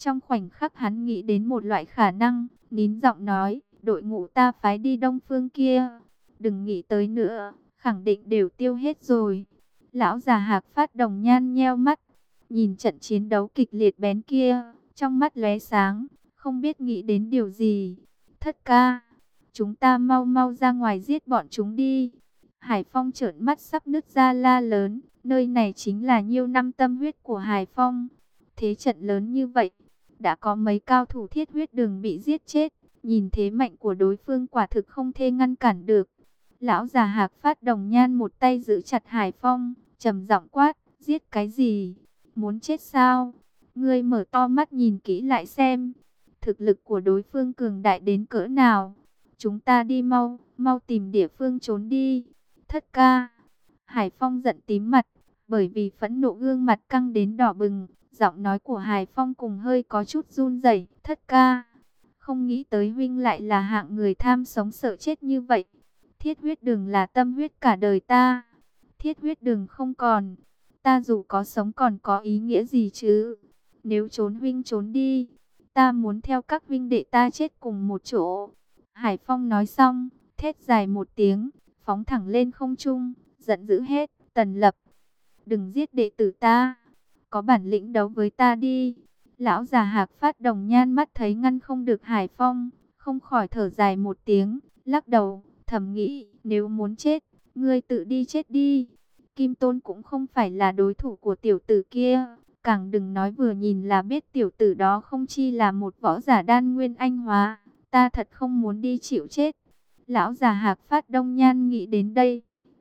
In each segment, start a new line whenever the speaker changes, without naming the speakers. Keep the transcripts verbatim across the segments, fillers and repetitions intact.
Trong khoảnh khắc hắn nghĩ đến một loại khả năng, nín giọng nói, đội ngũ ta phái đi đông phương kia, đừng nghĩ tới nữa, khẳng định đều tiêu hết rồi. Lão già Hạc Phát Đồng Nhan nheo mắt, nhìn trận chiến đấu kịch liệt bén kia, trong mắt lóe sáng, không biết nghĩ đến điều gì. Thất ca, chúng ta mau mau ra ngoài giết bọn chúng đi. Hải Phong trợn mắt sắp nứt ra la lớn, nơi này chính là nhiêu năm tâm huyết của Hải Phong. Thế trận lớn như vậy, đã có mấy cao thủ thiết huyết đường bị giết chết, nhìn thế mạnh của đối phương quả thực không thể ngăn cản được. Lão già Hạc Phát Đồng Nhan một tay giữ chặt Hải Phong, trầm giọng quát, giết cái gì? Muốn chết sao? Ngươi mở to mắt nhìn kỹ lại xem, thực lực của đối phương cường đại đến cỡ nào. Chúng ta đi mau, mau tìm địa phương trốn đi. Thất ca. Hải Phong giận tím mặt, bởi vì phẫn nộ gương mặt căng đến đỏ bừng. Giọng nói của Hải Phong cùng hơi có chút run rẩy. Thất ca, không nghĩ tới huynh lại là hạng người tham sống sợ chết như vậy. Thiết huyết đường là tâm huyết cả đời ta. Thiết huyết đường không còn, ta dù có sống còn có ý nghĩa gì chứ? Nếu trốn huynh trốn đi, ta muốn theo các huynh đệ ta chết cùng một chỗ. Hải Phong nói xong, thét dài một tiếng, phóng thẳng lên không trung, giận dữ hết, Tần Lập, đừng giết đệ tử ta, có bản lĩnh đấu với ta đi. Lão già Hạc Phát Đồng Nhan mắt thấy ngăn không được Hải Phong, không khỏi thở dài một tiếng, lắc đầu, thầm nghĩ, nếu muốn chết, ngươi tự đi chết đi. Kim Tôn cũng không phải là đối thủ của tiểu tử kia, càng đừng nói vừa nhìn là biết tiểu tử đó không chi là một võ giả đan nguyên anh hóa, ta thật không muốn đi chịu chết. Lão già Hạc Phát Đông Nhan nghĩ đến đây,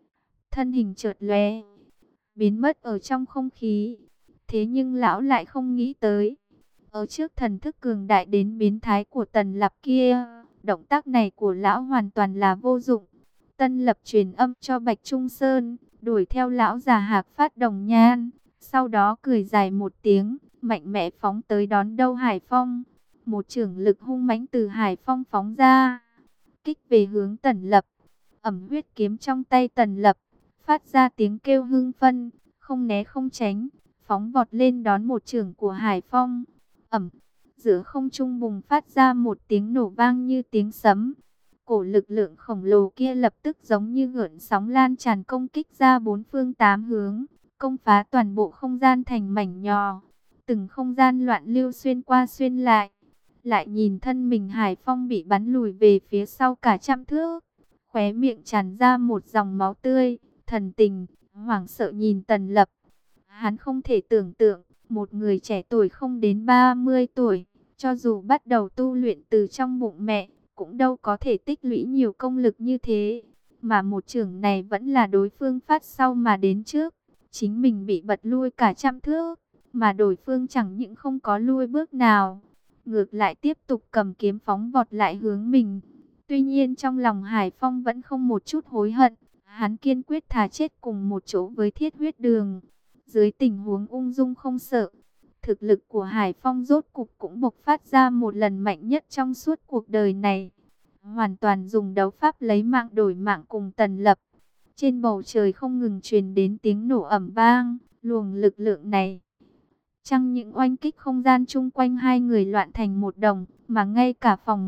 thân hình chợt lóe, biến mất ở trong không khí. Thế nhưng lão lại không nghĩ tới, ở trước thần thức cường đại đến biến thái của Tần Lập kia, động tác này của lão hoàn toàn là vô dụng. Tân Lập truyền âm cho Bạch Trung Sơn, đuổi theo lão già Hạc Phát Đồng Nhan, sau đó cười dài một tiếng, mạnh mẽ phóng tới đón đâu Hải Phong. Một chưởng lực hung mãnh từ Hải Phong phóng ra, kích về hướng Tần Lập. Ẩm huyết kiếm trong tay Tần Lập phát ra tiếng kêu hưng phân, không né không tránh, phóng vọt lên đón một chưởng của Hải Phong. Ẩm, giữa không trung bùng phát ra một tiếng nổ vang như tiếng sấm. Cổ lực lượng khổng lồ kia lập tức giống như gợn sóng lan tràn công kích ra bốn phương tám hướng, công phá toàn bộ không gian thành mảnh nhỏ. Từng không gian loạn lưu xuyên qua xuyên lại. Lại nhìn thân mình Hải Phong bị bắn lùi về phía sau cả trăm thước, khóe miệng tràn ra một dòng máu tươi, thần tình, hoảng sợ nhìn Tần Lập. Hắn không thể tưởng tượng, một người trẻ tuổi không đến ba mươi tuổi, cho dù bắt đầu tu luyện từ trong bụng mẹ, cũng đâu có thể tích lũy nhiều công lực như thế. Mà một chưởng này vẫn là đối phương phát sau mà đến trước. Chính mình bị bật lui cả trăm thước, mà đối phương chẳng những không có lui bước nào, ngược lại tiếp tục cầm kiếm phóng vọt lại hướng mình. Tuy nhiên trong lòng Hải Phong vẫn không một chút hối hận, hắn kiên quyết thà chết cùng một chỗ với thiết huyết đường. Dưới tình huống ung dung không sợ, thực lực của Hải Phong rốt cục cũng bộc phát ra một lần mạnh nhất trong suốt cuộc đời này. Hoàn toàn dùng đấu pháp lấy mạng đổi mạng cùng Tần Lập. Trên bầu trời không ngừng truyền đến tiếng nổ ầm vang, luồng lực lượng này chẳng những oanh kích không gian chung quanh hai người loạn thành một đồng, mà ngay cả phòng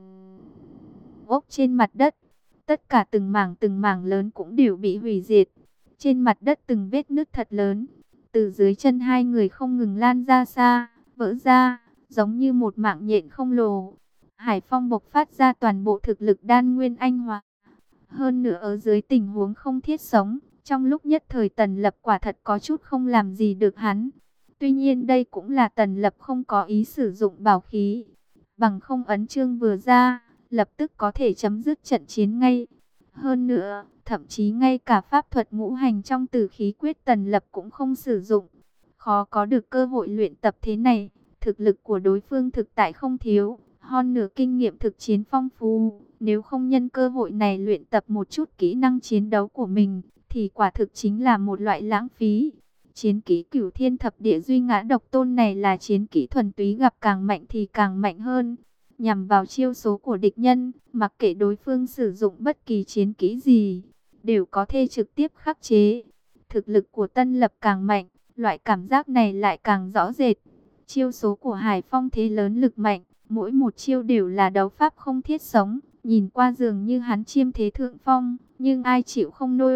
ốc trên mặt đất, tất cả từng mảng từng mảng lớn cũng đều bị hủy diệt. Trên mặt đất từng vết nứt thật lớn, từ dưới chân hai người không ngừng lan ra xa, vỡ ra, giống như một mạng nhện không lồ. Hải Phong bộc phát ra toàn bộ thực lực đan nguyên anh hóa. Hơn nữa ở dưới tình huống không thiết sống, trong lúc nhất thời Tần Lập quả thật có chút không làm gì được hắn. Tuy nhiên đây cũng là Tần Lập không có ý sử dụng bảo khí. Bằng không ấn chương vừa ra, lập tức có thể chấm dứt trận chiến ngay. Hơn nữa, thậm chí ngay cả pháp thuật ngũ hành trong tử khí quyết Tần Lập cũng không sử dụng. Khó có được cơ hội luyện tập thế này, thực lực của đối phương thực tại không thiếu, hơn nữa kinh nghiệm thực chiến phong phú. Nếu không nhân cơ hội này luyện tập một chút kỹ năng chiến đấu của mình, thì quả thực chính là một loại lãng phí. Chiến kỹ Cửu Thiên Thập Địa Duy Ngã Độc Tôn này là chiến kỹ thuần túy, gặp càng mạnh thì càng mạnh hơn, nhằm vào chiêu số của địch nhân, mặc kệ đối phương sử dụng bất kỳ chiến kỹ gì, đều có thể trực tiếp khắc chế. Thực lực của Tân Lập càng mạnh, loại cảm giác này lại càng rõ rệt. Chiêu số của Hải Phong thế lớn lực mạnh, mỗi một chiêu đều là đấu pháp không thiết sống, nhìn qua dường như hắn chiêm thế thượng phong, nhưng ai chịu không nôi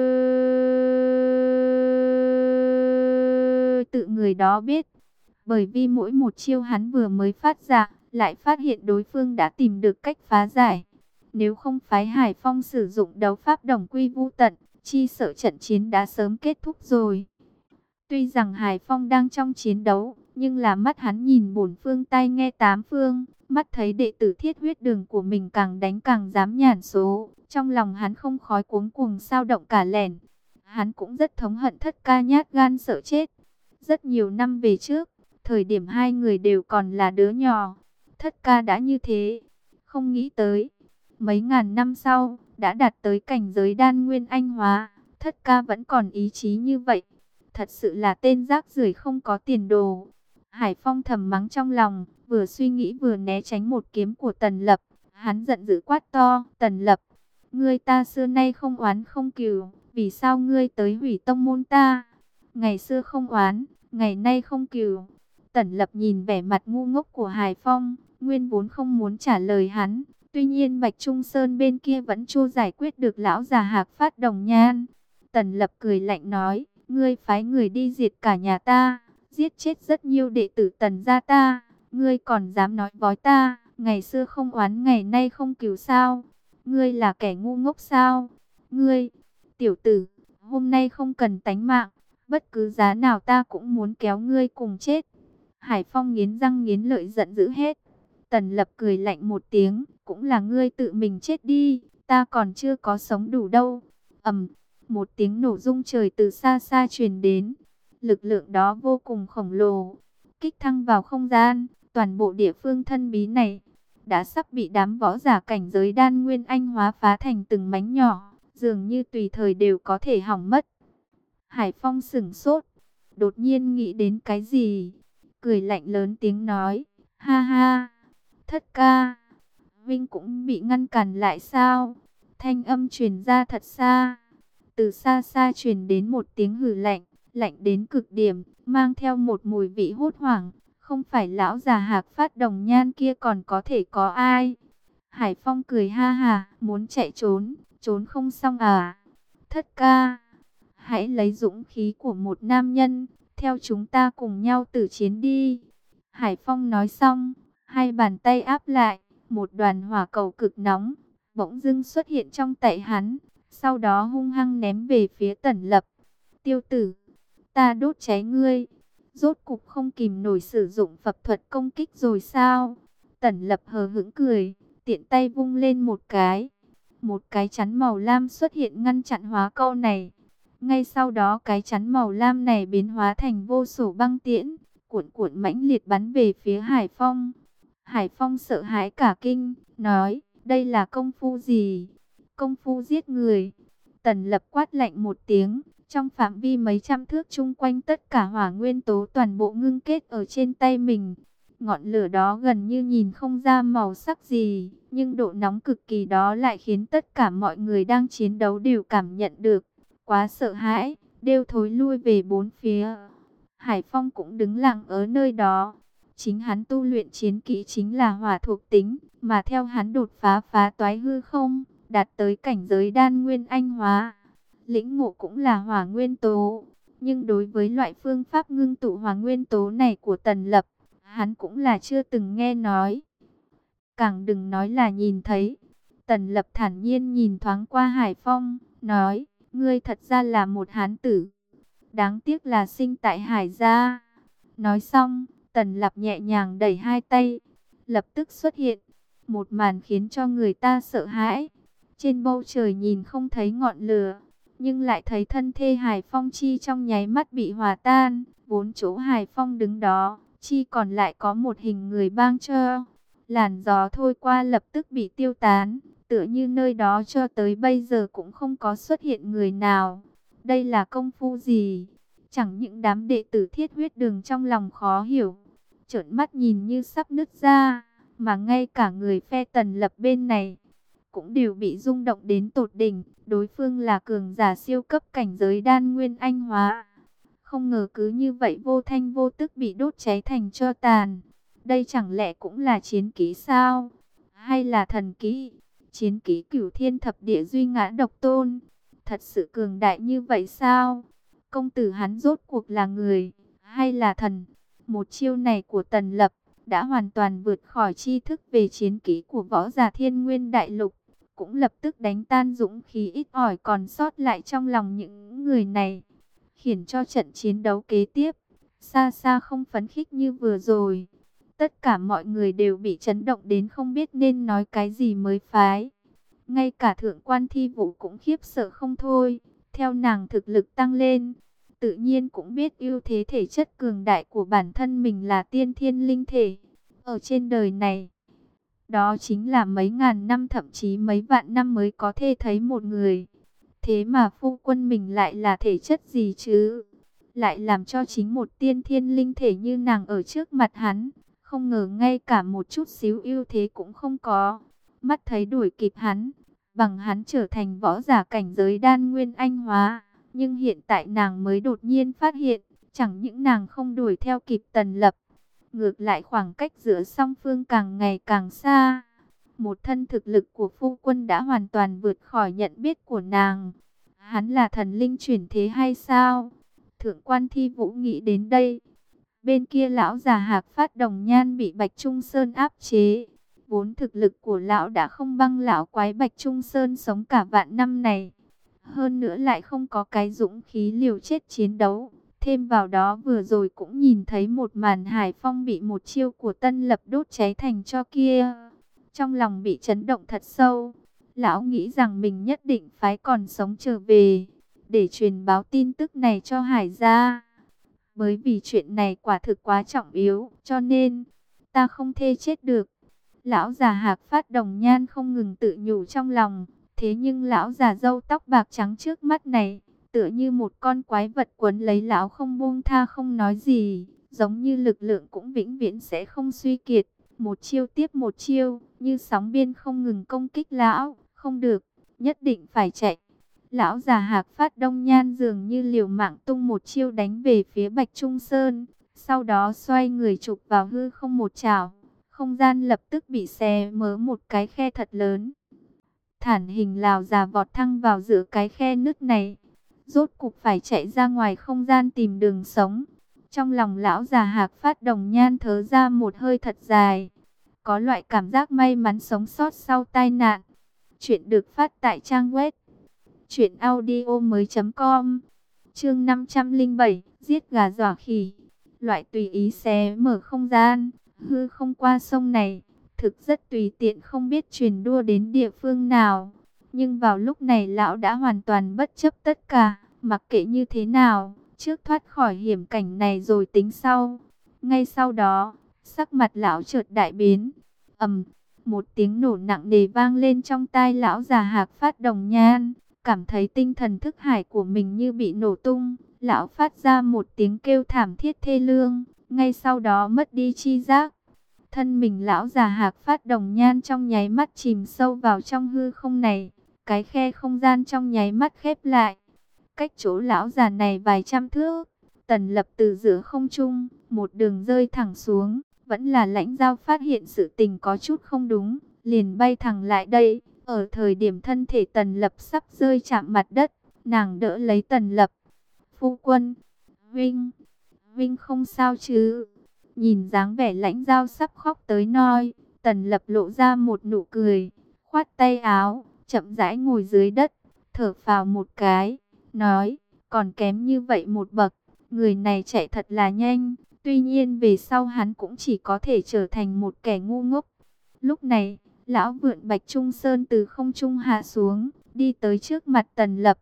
tự người đó biết. Bởi vì mỗi một chiêu hắn vừa mới phát ra, lại phát hiện đối phương đã tìm được cách phá giải. Nếu không phái Hải Phong sử dụng đấu pháp đồng quy vu tận, chi sợ trận chiến đã sớm kết thúc rồi. Tuy rằng Hải Phong đang trong chiến đấu, nhưng là mắt hắn nhìn bổn phương tai nghe tám phương, mắt thấy đệ tử Thiết Huyết Đường của mình càng đánh càng dám nhản số, trong lòng hắn không khói cuống cuồng sao động cả lẻn. Hắn cũng rất thống hận Thất Ca nhát gan sợ chết. Rất nhiều năm về trước, thời điểm hai người đều còn là đứa nhỏ, Thất Ca đã như thế, không nghĩ tới mấy ngàn năm sau đã đạt tới cảnh giới đan nguyên anh hóa, Thất Ca vẫn còn ý chí như vậy. Thật sự là tên rác rưởi không có tiền đồ. Hải Phong thầm mắng trong lòng, vừa suy nghĩ vừa né tránh một kiếm của Tần Lập. Hắn giận dữ quát to, Tần Lập, ngươi ta xưa nay không oán không cừu, vì sao ngươi tới hủy tông môn ta? Ngày xưa không oán, ngày nay không cừu. Tần Lập nhìn vẻ mặt ngu ngốc của Hải Phong, nguyên vốn không muốn trả lời hắn. Tuy nhiên Bạch Trung Sơn bên kia vẫn chưa giải quyết được lão già Hạc Phát Đồng Nhan. Tần Lập cười lạnh nói, ngươi phái người đi diệt cả nhà ta, giết chết rất nhiều đệ tử Tần gia ta, ngươi còn dám nói vói ta, ngày xưa không oán ngày nay không cừu sao? Ngươi là kẻ ngu ngốc sao? Ngươi, tiểu tử, hôm nay không cần tánh mạng, bất cứ giá nào ta cũng muốn kéo ngươi cùng chết. Hải Phong nghiến răng nghiến lợi giận dữ hết. Tần Lập cười lạnh một tiếng, cũng là ngươi tự mình chết đi, ta còn chưa có sống đủ đâu. Ầm, một tiếng nổ rung trời từ xa xa truyền đến. Lực lượng đó vô cùng khổng lồ, kích thăng vào không gian, toàn bộ địa phương thân bí này đã sắp bị đám võ giả cảnh giới đan nguyên anh hóa phá thành từng mảnh nhỏ, dường như tùy thời đều có thể hỏng mất. Hải Phong sững sốt, đột nhiên nghĩ đến cái gì, cười lạnh lớn tiếng nói, ha ha, Thất Ca, Vinh cũng bị ngăn cản lại sao? Thanh âm truyền ra thật xa, từ xa xa truyền đến một tiếng hừ lạnh, lạnh đến cực điểm, mang theo một mùi vị hốt hoảng. Không phải lão già Hạc Phát Đồng Nhan kia còn có thể có ai? Hải Phong cười ha hà, muốn chạy trốn, trốn không xong à? Thất Ca, hãy lấy dũng khí của một nam nhân, theo chúng ta cùng nhau tử chiến đi. Hải Phong nói xong, hai bàn tay áp lại, một đoàn hỏa cầu cực nóng bỗng dưng xuất hiện trong tay hắn, sau đó hung hăng ném về phía Tần Lập. Tiêu tử, ta đốt cháy ngươi, rốt cục không kìm nổi sử dụng Phật thuật công kích rồi sao? Tần Lập hờ hững cười, tiện tay vung lên một cái, một cái chắn màu lam xuất hiện ngăn chặn hóa câu này. Ngay sau đó cái chắn màu lam này biến hóa thành vô số băng tiễn, cuộn cuộn mãnh liệt bắn về phía Hải Phong. Hải Phong sợ hãi cả kinh, nói, đây là công phu gì? Công phu giết người. Tần Lập quát lạnh một tiếng, trong phạm vi mấy trăm thước chung quanh tất cả hỏa nguyên tố toàn bộ ngưng kết ở trên tay mình. Ngọn lửa đó gần như nhìn không ra màu sắc gì, nhưng độ nóng cực kỳ đó lại khiến tất cả mọi người đang chiến đấu đều cảm nhận được. Quá sợ hãi, đều thối lui về bốn phía. Hải Phong cũng đứng lặng ở nơi đó. Chính hắn tu luyện chiến kỹ chính là hỏa thuộc tính, mà theo hắn đột phá phá toái hư không, đạt tới cảnh giới đan nguyên anh hóa. Lĩnh ngộ cũng là hỏa nguyên tố, nhưng đối với loại phương pháp ngưng tụ hỏa nguyên tố này của Tần Lập, hắn cũng là chưa từng nghe nói. Càng đừng nói là nhìn thấy. Tần Lập thản nhiên nhìn thoáng qua Hải Phong, nói, ngươi thật ra là một hán tử, đáng tiếc là sinh tại Hải gia. Nói xong, Tần Lập nhẹ nhàng đẩy hai tay, lập tức xuất hiện một màn khiến cho người ta sợ hãi. Trên bầu trời nhìn không thấy ngọn lửa, nhưng lại thấy thân thê Hải Phong Chi trong nháy mắt bị hòa tan. Vốn chỗ Hải Phong đứng đó, Chi còn lại có một hình người bang trơ. Làn gió thôi qua lập tức bị tiêu tán, tựa như nơi đó cho tới bây giờ cũng không có xuất hiện người nào. Đây là công phu gì? Chẳng những đám đệ tử Thiết Huyết Đường trong lòng khó hiểu, trợn mắt nhìn như sắp nứt ra, mà ngay cả người phe Tần Lập bên này cũng đều bị rung động đến tột đỉnh. Đối phương là cường giả siêu cấp cảnh giới đan nguyên anh hóa, không ngờ cứ như vậy vô thanh vô tức bị đốt cháy thành tro tàn. Đây chẳng lẽ cũng là chiến kỹ sao? Hay là thần kỹ? Chiến kỹ Cửu Thiên Thập Địa Duy Ngã Độc Tôn, thật sự cường đại như vậy sao? Công tử hắn rốt cuộc là người hay là thần? Một chiêu này của Tần Lập đã hoàn toàn vượt khỏi tri thức về chiến kỹ của võ giả Thiên Nguyên Đại Lục, cũng lập tức đánh tan dũng khí ít ỏi còn sót lại trong lòng những người này, khiến cho trận chiến đấu kế tiếp xa xa không phấn khích như vừa rồi. Tất cả mọi người đều bị chấn động đến không biết nên nói cái gì mới phái. Ngay cả thượng quan Thi Vũ cũng khiếp sợ không thôi. Theo nàng thực lực tăng lên, tự nhiên cũng biết ưu thế thể chất cường đại của bản thân mình là tiên thiên linh thể. Ở trên đời này, đó chính là mấy ngàn năm thậm chí mấy vạn năm mới có thể thấy một người. Thế mà phu quân mình lại là thể chất gì chứ? Lại làm cho chính một tiên thiên linh thể như nàng ở trước mặt hắn, không ngờ ngay cả một chút xíu ưu thế cũng không có. Mắt thấy đuổi kịp hắn, bằng hắn trở thành võ giả cảnh giới đan nguyên anh hóa. Nhưng hiện tại nàng mới đột nhiên phát hiện, chẳng những nàng không đuổi theo kịp Tần Lập, ngược lại khoảng cách giữa song phương càng ngày càng xa. Một thân thực lực của phu quân đã hoàn toàn vượt khỏi nhận biết của nàng. Hắn là thần linh chuyển thế hay sao? Thượng quan Thi Vũ nghĩ đến đây. Bên kia lão già Hạc Phát Đồng Nhan bị Bạch Trung Sơn áp chế. Vốn thực lực của lão đã không bằng lão quái Bạch Trung Sơn sống cả vạn năm này. Hơn nữa lại không có cái dũng khí liều chết chiến đấu. Thêm vào đó vừa rồi cũng nhìn thấy một màn Hải Phong bị một chiêu của Tân Lập đốt cháy thành tro kia. Trong lòng bị chấn động thật sâu. Lão nghĩ rằng mình nhất định phải còn sống trở về, để truyền báo tin tức này cho Hải gia. Bởi vì chuyện này quả thực quá trọng yếu, cho nên ta không thể chết được. Lão già Hạc Phát Đồng Nhan không ngừng tự nhủ trong lòng. Thế nhưng lão già râu tóc bạc trắng trước mắt này, tựa như một con quái vật quấn lấy lão không buông tha không nói gì. Giống như lực lượng cũng vĩnh viễn sẽ không suy kiệt. Một chiêu tiếp một chiêu, như sóng biên không ngừng công kích lão. Không được, nhất định phải chạy. Lão già Hạc Phát Đông Nhan dường như liều mạng tung một chiêu đánh về phía Bạch Trung Sơn. Sau đó xoay người chụp vào hư không một chảo. Không gian lập tức bị xé mở một cái khe thật lớn. Thản hình lão già vọt thăng vào giữa cái khe nứt này. Rốt cục phải chạy ra ngoài không gian tìm đường sống. Trong lòng lão già Hạc Phát Đồng Nhan thở ra một hơi thật dài. Có loại cảm giác may mắn sống sót sau tai nạn. Chuyện được phát tại trang web truyện audio mới chấm com. Chương năm trăm lẻ bảy, giết gà dọa khỉ. Loại tùy ý xé mở không gian, hư không qua sông này, thực rất tùy tiện không biết truyền đua đến địa phương nào. Nhưng vào lúc này lão đã hoàn toàn bất chấp tất cả, mặc kệ như thế nào, trước thoát khỏi hiểm cảnh này rồi tính sau. Ngay sau đó, sắc mặt lão chợt đại biến. Ầm, một tiếng nổ nặng nề vang lên trong tai lão già Hạc Phát Đồng Nhan, cảm thấy tinh thần thức hải của mình như bị nổ tung. Lão phát ra một tiếng kêu thảm thiết thê lương, ngay sau đó mất đi chi giác. Thân mình lão già Hạc Phát Đồng Nhan trong nháy mắt chìm sâu vào trong hư không này. Cái khe không gian trong nháy mắt khép lại. Cách chỗ lão già này vài trăm thước, Tần Lập từ giữa không trung, một đường rơi thẳng xuống. Vẫn là Lãnh Giao phát hiện sự tình có chút không đúng, liền bay thẳng lại đây. Ở thời điểm thân thể Tần Lập sắp rơi chạm mặt đất, nàng đỡ lấy Tần Lập. Phu quân, Vinh, Vinh không sao chứ? Nhìn dáng vẻ Lãnh Giao sắp khóc tới nơi, Tần Lập lộ ra một nụ cười, khoát tay áo, chậm rãi ngồi dưới đất, thở phào một cái, nói, còn kém như vậy một bậc, người này chạy thật là nhanh. Tuy nhiên về sau hắn cũng chỉ có thể trở thành một kẻ ngu ngốc. Lúc này, lão vượn Bạch Trung Sơn từ không trung hạ xuống, đi tới trước mặt Tần Lập.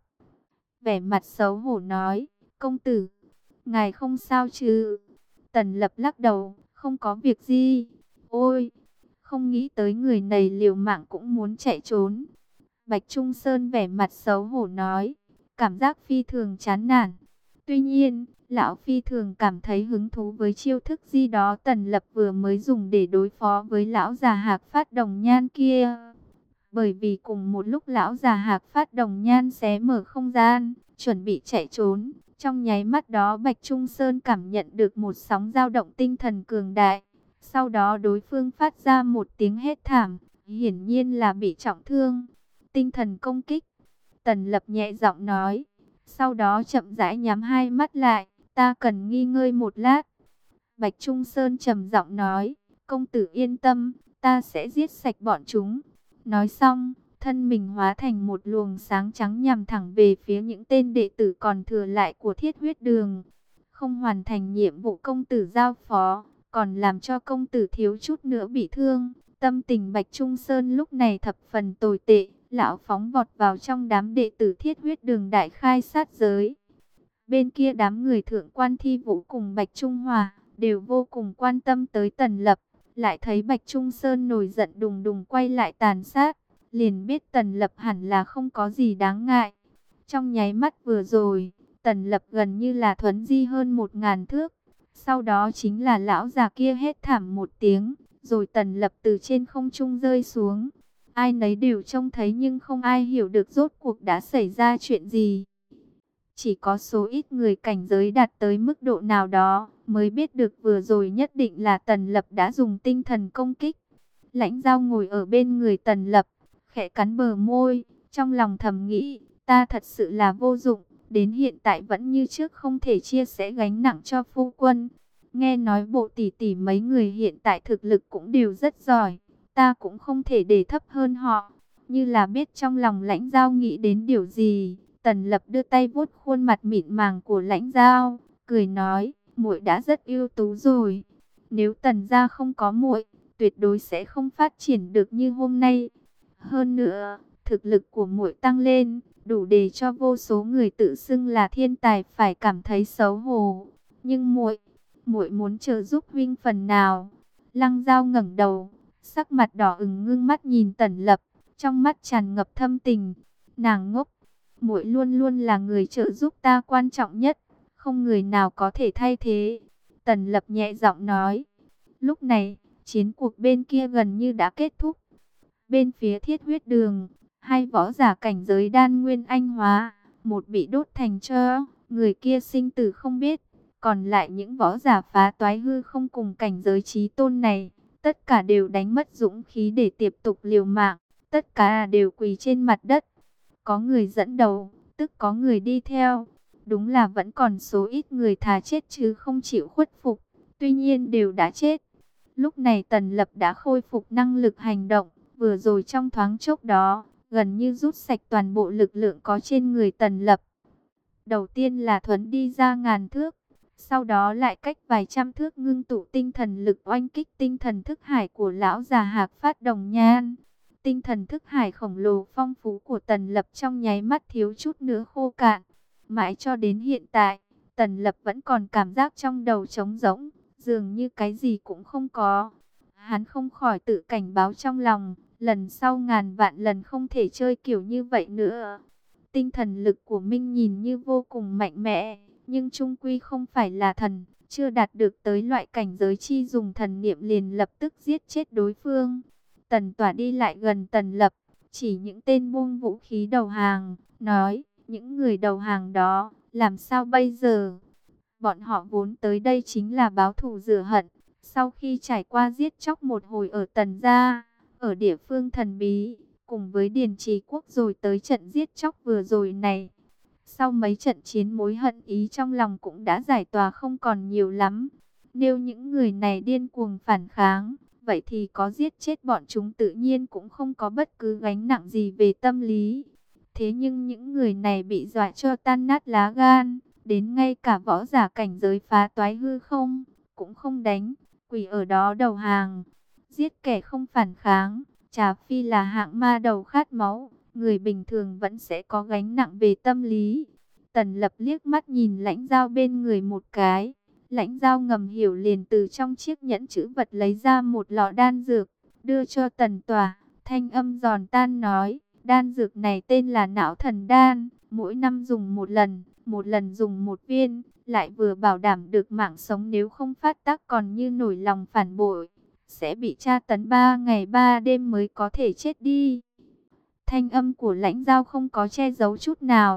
Vẻ mặt xấu hổ nói, công tử, ngài không sao chứ? Tần Lập lắc đầu, không có việc gì. Ôi, không nghĩ tới người này liều mạng cũng muốn chạy trốn. Bạch Trung Sơn vẻ mặt xấu hổ nói, cảm giác phi thường chán nản. Tuy nhiên, lão phi thường cảm thấy hứng thú với chiêu thức gì đó Tần Lập vừa mới dùng để đối phó với lão già Hạc Phát Đồng Nhan kia. Bởi vì cùng một lúc lão già Hạc Phát Đồng Nhan xé mở không gian, chuẩn bị chạy trốn, Trong nháy mắt đó Bạch Trung Sơn cảm nhận được một sóng dao động tinh thần cường đại. Sau đó đối phương phát ra một tiếng hét thảm, hiển nhiên là bị trọng thương. Tinh thần công kích. Tần Lập nhẹ giọng nói. Sau đó chậm rãi nhắm hai mắt lại. Ta cần nghỉ ngơi một lát. Bạch Trung Sơn trầm giọng nói. Công tử yên tâm, ta sẽ giết sạch bọn chúng. Nói xong, thân mình hóa thành một luồng sáng trắng nhằm thẳng về phía những tên đệ tử còn thừa lại của Thiết Huyết Đường. Không hoàn thành nhiệm vụ công tử giao phó, còn làm cho công tử thiếu chút nữa bị thương. Tâm tình Bạch Trung Sơn lúc này thập phần tồi tệ, lão phóng vọt vào trong đám đệ tử Thiết Huyết Đường đại khai sát giới. Bên kia đám người thượng quan Thi Vũ cùng Bạch Trung Hòa đều vô cùng quan tâm tới Tần Lập, lại thấy Bạch Trung Sơn nổi giận đùng đùng quay lại tàn sát, liền biết Tần Lập hẳn là không có gì đáng ngại. Trong nháy mắt vừa rồi, Tần Lập gần như là thuấn di hơn một ngàn thước. Sau đó chính là lão già kia hét thảm một tiếng, rồi Tần Lập từ trên không trung rơi xuống. Ai nấy đều trông thấy nhưng không ai hiểu được rốt cuộc đã xảy ra chuyện gì. Chỉ có số ít người cảnh giới đạt tới mức độ nào đó mới biết được vừa rồi nhất định là Tần Lập đã dùng tinh thần công kích. Lãnh Giao ngồi ở bên người Tần Lập, khẽ cắn bờ môi, trong lòng thầm nghĩ, ta thật sự là vô dụng, đến hiện tại vẫn như trước không thể chia sẻ gánh nặng cho phu quân. Nghe nói bộ tỷ tỷ mấy người hiện tại thực lực cũng đều rất giỏi, ta cũng không thể để thấp hơn họ. Như là biết trong lòng Lãnh Giao nghĩ đến điều gì, Tần Lập đưa tay vuốt khuôn mặt mịn màng của Lãnh Giao, cười nói, muội đã rất ưu tú rồi. Nếu Tần gia không có muội, tuyệt đối sẽ không phát triển được như hôm nay. Hơn nữa, thực lực của muội tăng lên, đủ để cho vô số người tự xưng là thiên tài phải cảm thấy xấu hổ. Nhưng muội, muội muốn trợ giúp huynh phần nào? Lăng Giao ngẩng đầu, sắc mặt đỏ ửng ngưng mắt nhìn Tần Lập, trong mắt tràn ngập thâm tình. Nàng ngốc, muội luôn luôn là người trợ giúp ta quan trọng nhất, không người nào có thể thay thế. Tần Lập nhẹ giọng nói. Lúc này, chiến cuộc bên kia gần như đã kết thúc. Bên phía Thiết Huyết Đường, hai võ giả cảnh giới đan nguyên anh hóa, một bị đốt thành tro, người kia sinh tử không biết. Còn lại những võ giả phá toái hư không cùng cảnh giới chí tôn này, tất cả đều đánh mất dũng khí để tiếp tục liều mạng, tất cả đều quỳ trên mặt đất. Có người dẫn đầu, tức có người đi theo. Đúng là vẫn còn số ít người thà chết chứ không chịu khuất phục, tuy nhiên đều đã chết. Lúc này Tần Lập đã khôi phục năng lực hành động, vừa rồi trong thoáng chốc đó, gần như rút sạch toàn bộ lực lượng có trên người Tần Lập. Đầu tiên là thuấn đi ra ngàn thước, sau đó lại cách vài trăm thước ngưng tụ tinh thần lực oanh kích tinh thần thức hải của lão già Hạc Phát Đồng Nhan. Tinh thần thức hải khổng lồ phong phú của Tần Lập trong nháy mắt thiếu chút nữa khô cạn. Mãi cho đến hiện tại, Tần Lập vẫn còn cảm giác trong đầu trống rỗng, dường như cái gì cũng không có. Hắn không khỏi tự cảnh báo trong lòng, lần sau ngàn vạn lần không thể chơi kiểu như vậy nữa. Tinh thần lực của Minh nhìn như vô cùng mạnh mẽ, nhưng chung quy không phải là thần, chưa đạt được tới loại cảnh giới chi dùng thần niệm liền lập tức giết chết đối phương. Tần Tỏa đi lại gần Tần Lập, chỉ những tên buông vũ khí đầu hàng, nói, những người đầu hàng đó, làm sao bây giờ? Bọn họ vốn tới đây chính là báo thù rửa hận, sau khi trải qua giết chóc một hồi ở Tần gia, ở địa phương thần bí, cùng với Điền Trì Quốc rồi tới trận giết chóc vừa rồi này. Sau mấy trận chiến mối hận ý trong lòng cũng đã giải tỏa không còn nhiều lắm. Nếu những người này điên cuồng phản kháng, vậy thì có giết chết bọn chúng tự nhiên cũng không có bất cứ gánh nặng gì về tâm lý. Thế nhưng những người này bị dọa cho tan nát lá gan, đến ngay cả võ giả cảnh giới phá toái hư không, cũng không đánh, quỳ ở đó đầu hàng. Giết kẻ không phản kháng, trà phi là hạng ma đầu khát máu, người bình thường vẫn sẽ có gánh nặng về tâm lý. Tần Lập liếc mắt nhìn Lãnh Giao bên người một cái. Lãnh Giao ngầm hiểu liền từ trong chiếc nhẫn chữ vật lấy ra một lọ đan dược, đưa cho Tần Tỏa, thanh âm giòn tan nói, đan dược này tên là Não Thần Đan, mỗi năm dùng một lần, một lần dùng một viên, lại vừa bảo đảm được mạng sống nếu không phát tác còn như nổi lòng phản bội, sẽ bị tra tấn ba ngày ba đêm mới có thể chết đi. Thanh âm của Lãnh Giao không có che giấu chút nào,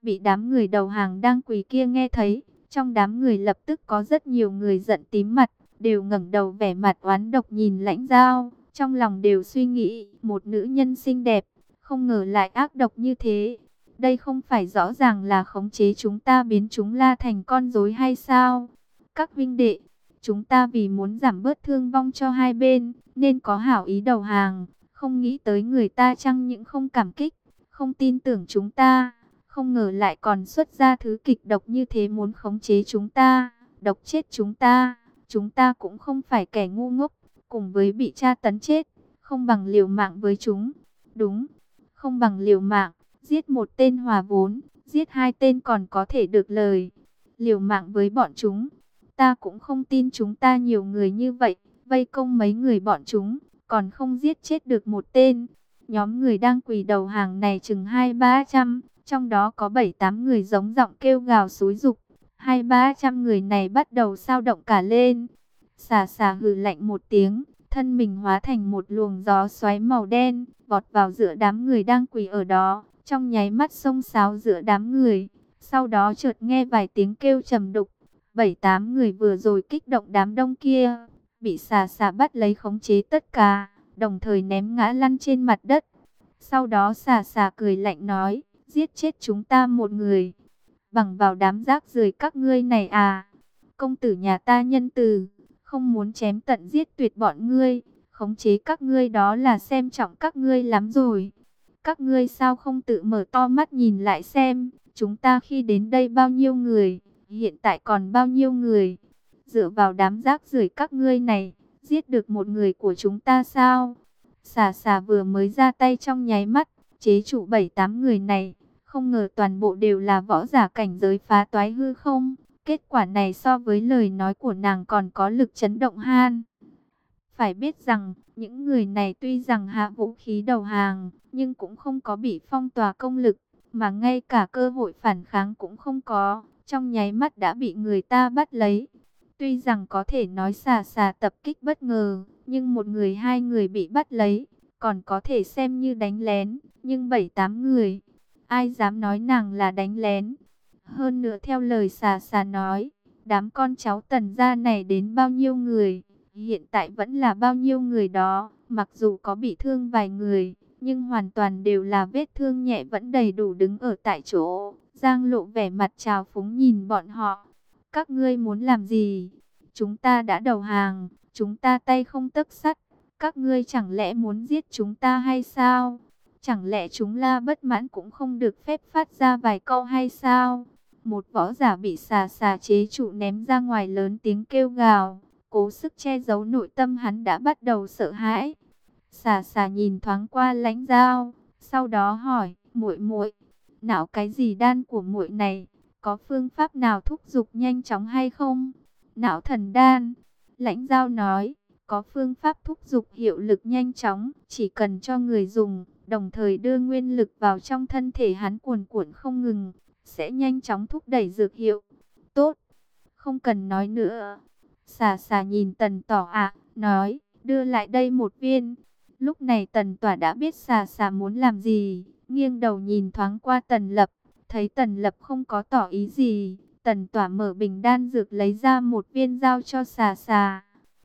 bị đám người đầu hàng đang quỳ kia nghe thấy. Trong đám người lập tức có rất nhiều người giận tím mặt, đều ngẩng đầu vẻ mặt oán độc nhìn Lãnh Dao, trong lòng đều suy nghĩ, một nữ nhân xinh đẹp, không ngờ lại ác độc như thế. Đây không phải rõ ràng là khống chế chúng ta biến chúng la thành con rối hay sao? Các huynh đệ, chúng ta vì muốn giảm bớt thương vong cho hai bên, nên có hảo ý đầu hàng, không nghĩ tới người ta chẳng những không cảm kích, không tin tưởng chúng ta, không ngờ lại còn xuất ra thứ kịch độc như thế muốn khống chế chúng ta, độc chết chúng ta. Chúng ta cũng không phải kẻ ngu ngốc, cùng với bị tra tấn chết, không bằng liều mạng với chúng. Đúng, không bằng liều mạng, giết một tên hòa vốn, giết hai tên còn có thể được lời. Liều mạng với bọn chúng, ta cũng không tin chúng ta nhiều người như vậy, vây công mấy người bọn chúng, còn không giết chết được một tên. Nhóm người đang quỳ đầu hàng này chừng hai ba trăm, trong đó có bảy tám người giống giọng kêu gào xúi giục. Hai ba trăm người này bắt đầu sao động cả lên. Xà xà hừ lạnh một tiếng, thân mình hóa thành một luồng gió xoáy màu đen, vọt vào giữa đám người đang quỳ ở đó, trong nháy mắt xông xáo giữa đám người. Sau đó chợt nghe vài tiếng kêu trầm đục, bảy tám người vừa rồi kích động đám đông kia, bị xà xà bắt lấy khống chế tất cả, đồng thời ném ngã lăn trên mặt đất. Sau đó xà xà cười lạnh nói, giết chết chúng ta một người, bằng vào đám rác rưởi các ngươi này à? Công tử nhà ta nhân từ, không muốn chém tận giết tuyệt bọn ngươi, khống chế các ngươi đó là xem trọng các ngươi lắm rồi. Các ngươi sao không tự mở to mắt nhìn lại xem, chúng ta khi đến đây bao nhiêu người, hiện tại còn bao nhiêu người? Dựa vào đám rác rưởi các ngươi này, giết được một người của chúng ta sao? Xà xà vừa mới ra tay trong nháy mắt, chế trụ bảy tám người này. Không ngờ toàn bộ đều là võ giả cảnh giới phá toái hư không. Kết quả này so với lời nói của nàng còn có lực chấn động han. Phải biết rằng, những người này tuy rằng hạ vũ khí đầu hàng, nhưng cũng không có bị phong tỏa công lực, mà ngay cả cơ hội phản kháng cũng không có. Trong nháy mắt đã bị người ta bắt lấy. Tuy rằng có thể nói xà xà tập kích bất ngờ, nhưng một người hai người bị bắt lấy, còn có thể xem như đánh lén, nhưng bảy tám người, ai dám nói nàng là đánh lén. Hơn nữa theo lời xà xà nói, đám con cháu Tần gia này đến bao nhiêu người, hiện tại vẫn là bao nhiêu người đó, mặc dù có bị thương vài người, nhưng hoàn toàn đều là vết thương nhẹ vẫn đầy đủ đứng ở tại chỗ. Giang Lộ vẻ mặt trào phúng nhìn bọn họ. Các ngươi muốn làm gì? Chúng ta đã đầu hàng, chúng ta tay không tấc sắt, các ngươi chẳng lẽ muốn giết chúng ta hay sao? Chẳng lẽ chúng la bất mãn cũng không được phép phát ra vài câu hay sao? Một võ giả bị xà xà chế trụ ném ra ngoài lớn tiếng kêu gào, cố sức che giấu nội tâm hắn đã bắt đầu sợ hãi. Xà xà nhìn thoáng qua Lãnh Dao, sau đó hỏi, muội muội, não cái gì đan của muội này, có phương pháp nào thúc giục nhanh chóng hay không? Não thần đan. Lãnh Dao nói, có phương pháp thúc giục hiệu lực nhanh chóng, chỉ cần cho người dùng, đồng thời đưa nguyên lực vào trong thân thể hắn cuồn cuộn không ngừng, sẽ nhanh chóng thúc đẩy dược hiệu. Tốt, không cần nói nữa. Xà xà nhìn Tần Tỏ ạ, nói, đưa lại đây một viên. Lúc này Tần Tỏa đã biết xà xà muốn làm gì, nghiêng đầu nhìn thoáng qua Tần Lập, thấy Tần Lập không có tỏ ý gì. Tần Tỏa mở bình đan dược lấy ra một viên giao cho xà xà.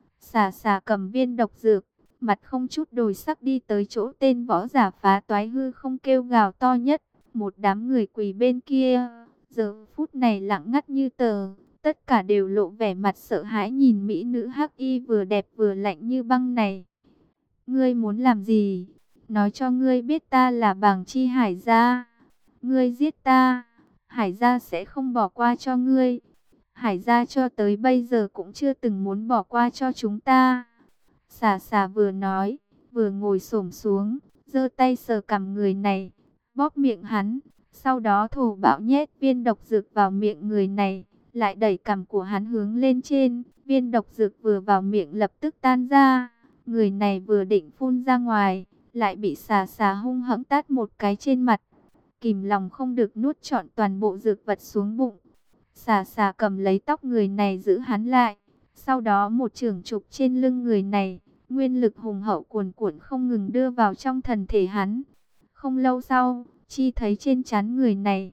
Xà xà cầm viên độc dược, mặt không chút đổi sắc đi tới chỗ tên võ giả phá toái hư không kêu gào to nhất. Một đám người quỳ bên kia, giờ phút này lặng ngắt như tờ, tất cả đều lộ vẻ mặt sợ hãi nhìn mỹ nữ hắc y vừa đẹp vừa lạnh như băng này. Ngươi muốn làm gì? Nói cho ngươi biết ta là Bàng Chi Hải gia. Ngươi giết ta, Hải gia sẽ không bỏ qua cho ngươi. Hải gia cho tới bây giờ cũng chưa từng muốn bỏ qua cho chúng ta. Xà xà vừa nói, vừa ngồi xổm xuống, giơ tay sờ cằm người này, bóp miệng hắn, sau đó thổ bạo nhét viên độc dược vào miệng người này, lại đẩy cằm của hắn hướng lên trên, viên độc dược vừa vào miệng lập tức tan ra, người này vừa định phun ra ngoài, lại bị xà xà hung hẫng tát một cái trên mặt, kìm lòng không được nuốt trọn toàn bộ dược vật xuống bụng. Xà xà cầm lấy tóc người này giữ hắn lại, sau đó một chưởng chụp trên lưng người này, nguyên lực hùng hậu cuồn cuộn không ngừng đưa vào trong thân thể hắn. Không lâu sau, Chi thấy trên trán người này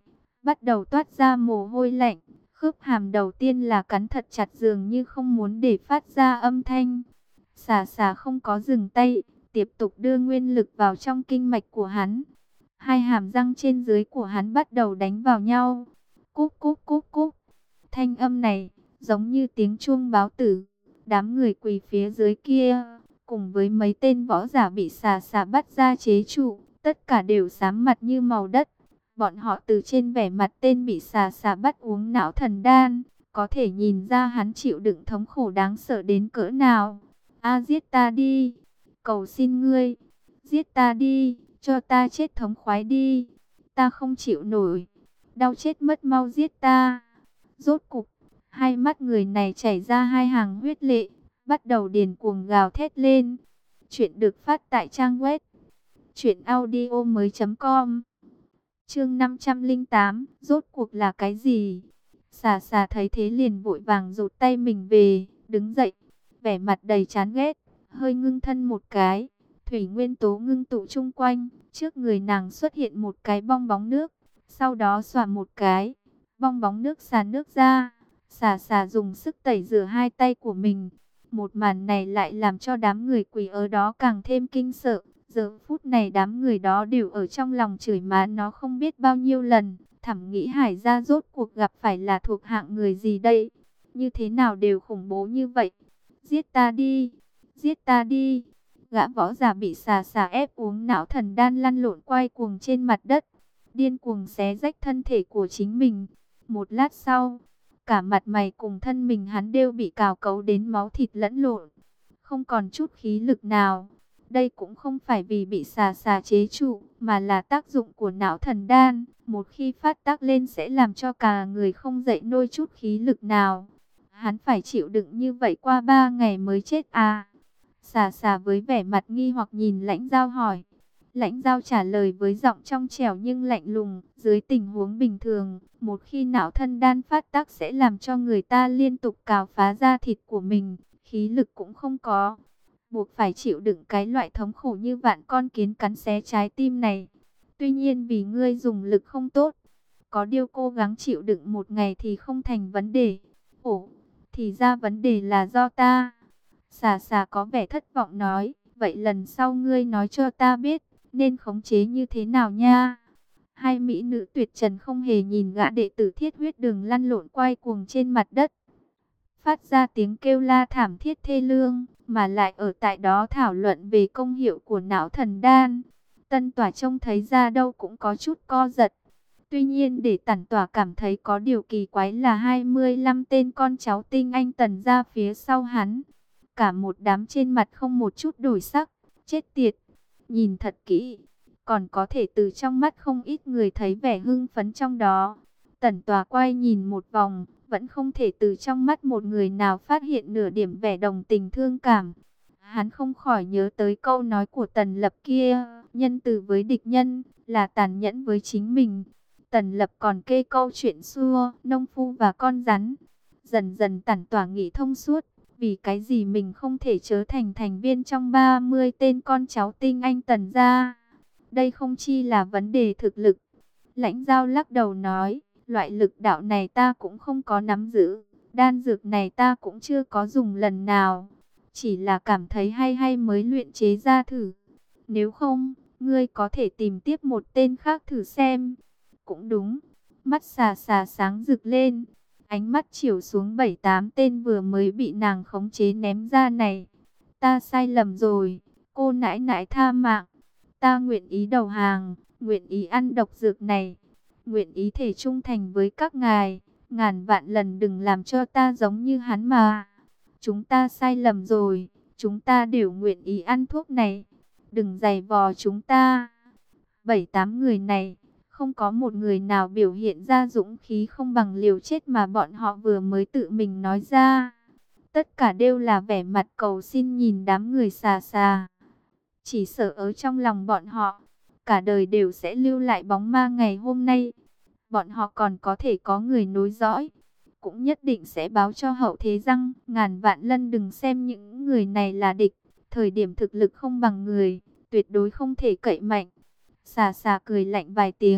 bắt đầu toát ra mồ hôi lạnh. Khớp hàm đầu tiên là cắn thật chặt dường như không muốn để phát ra âm thanh. Xà xà không có dừng tay, tiếp tục đưa nguyên lực vào trong kinh mạch của hắn. Hai hàm răng trên dưới của hắn bắt đầu đánh vào nhau. Cúp cúp cúp cúp. Thanh âm này giống như tiếng chuông báo tử. Đám người quỳ phía dưới kia, cùng với mấy tên võ giả bị xà xà bắt ra chế trụ, tất cả đều xám mặt như màu đất. Bọn họ từ trên vẻ mặt tên bị xà xà bắt uống não thần đan, có thể nhìn ra hắn chịu đựng thống khổ đáng sợ đến cỡ nào. A giết ta đi, cầu xin ngươi, giết ta đi, cho ta chết thống khoái đi, ta không chịu nổi, đau chết mất mau giết ta. Rốt cục, hai mắt người này chảy ra hai hàng huyết lệ, bắt đầu điên cuồng gào thét lên. Chuyện được phát tại trang web truyện audio mới chấm com. Chương năm trăm lẻ tám, rốt cuộc là cái gì? Xà xà thấy thế liền vội vàng rụt tay mình về, đứng dậy, vẻ mặt đầy chán ghét, hơi ngưng thân một cái. Thủy nguyên tố ngưng tụ chung quanh, trước người nàng xuất hiện một cái bong bóng nước, sau đó xòa một cái, bong bóng nước xà nước ra. Xà xà dùng sức tẩy rửa hai tay của mình. Một màn này lại làm cho đám người quỳ ở đó càng thêm kinh sợ. Giờ phút này đám người đó đều ở trong lòng chửi má nó không biết bao nhiêu lần. Thẩm nghĩ Hải gia rốt cuộc gặp phải là thuộc hạng người gì đây? Như thế nào đều khủng bố như vậy? Giết ta đi! Giết ta đi! Gã võ giả bị xà xà ép uống não thần đan lăn lộn quay cuồng trên mặt đất, điên cuồng xé rách thân thể của chính mình. Một lát sau, cả mặt mày cùng thân mình hắn đều bị cào cấu đến máu thịt lẫn lộn, không còn chút khí lực nào. Đây cũng không phải vì bị xà xà chế trụ, mà là tác dụng của não thần đan. Một khi phát tác lên sẽ làm cho cả người không dậy nôi chút khí lực nào. Hắn phải chịu đựng như vậy qua ba ngày mới chết à? Xà xà với vẻ mặt nghi hoặc nhìn Lãnh Dao hỏi. Lãnh Dao trả lời với giọng trong trẻo nhưng lạnh lùng, dưới tình huống bình thường, một khi não thân đan phát tác sẽ làm cho người ta liên tục cào phá da thịt của mình, khí lực cũng không có, buộc phải chịu đựng cái loại thống khổ như vạn con kiến cắn xé trái tim này. Tuy nhiên vì ngươi dùng lực không tốt, có điều cố gắng chịu đựng một ngày thì không thành vấn đề. Ồ, thì ra vấn đề là do ta. Xà xà có vẻ thất vọng nói, vậy lần sau ngươi nói cho ta biết nên khống chế như thế nào nha. Hai mỹ nữ tuyệt trần không hề nhìn gã đệ tử thiết huyết đường lăn lộn quay cuồng trên mặt đất, phát ra tiếng kêu la thảm thiết thê lương, mà lại ở tại đó thảo luận về công hiệu của não thần đan. Tân Tỏa trông thấy ra đâu cũng có chút co giật. Tuy nhiên để Tản Tỏa cảm thấy có điều kỳ quái là hai mươi lăm tên con cháu tinh anh Tần ra phía sau hắn, cả một đám trên mặt không một chút đổi sắc. Chết tiệt, nhìn thật kỹ, còn có thể từ trong mắt không ít người thấy vẻ hưng phấn trong đó. Tần Tòa quay nhìn một vòng, vẫn không thể từ trong mắt một người nào phát hiện nửa điểm vẻ đồng tình thương cảm. Hắn không khỏi nhớ tới câu nói của Tần Lập kia, nhân từ với địch nhân, là tàn nhẫn với chính mình. Tần Lập còn kê câu chuyện xưa, nông phu và con rắn. Dần dần Tản Tỏa nghĩ thông suốt, vì cái gì mình không thể trở thành thành viên trong ba mươi tên con cháu tinh anh Tần gia. Đây không chi là vấn đề thực lực. Lãnh Dao lắc đầu nói, loại lực đạo này ta cũng không có nắm giữ, đan dược này ta cũng chưa có dùng lần nào, chỉ là cảm thấy hay hay mới luyện chế ra thử. Nếu không, ngươi có thể tìm tiếp một tên khác thử xem. Cũng đúng. Mắt xà xà sáng rực lên, ánh mắt chiếu xuống bảy tám tên vừa mới bị nàng khống chế ném ra này. Ta sai lầm rồi, cô nãi nãi tha mạng. Ta nguyện ý đầu hàng, nguyện ý ăn độc dược này, nguyện ý thể trung thành với các ngài. Ngàn vạn lần đừng làm cho ta giống như hắn mà. Chúng ta sai lầm rồi, chúng ta đều nguyện ý ăn thuốc này. Đừng giày vò chúng ta. Bảy tám người này, không có một người nào biểu hiện ra dũng khí không bằng liều chết mà bọn họ vừa mới tự mình nói ra. Tất cả đều là vẻ mặt cầu xin nhìn đám người xà xà. Chỉ sợ ở trong lòng bọn họ, cả đời đều sẽ lưu lại bóng ma ngày hôm nay. Bọn họ còn có thể có người nối dõi, cũng nhất định sẽ báo cho hậu thế rằng ngàn vạn lần đừng xem những người này là địch. Thời điểm thực lực không bằng người, tuyệt đối không thể cậy mạnh. Xà xà cười lạnh vài tiếng,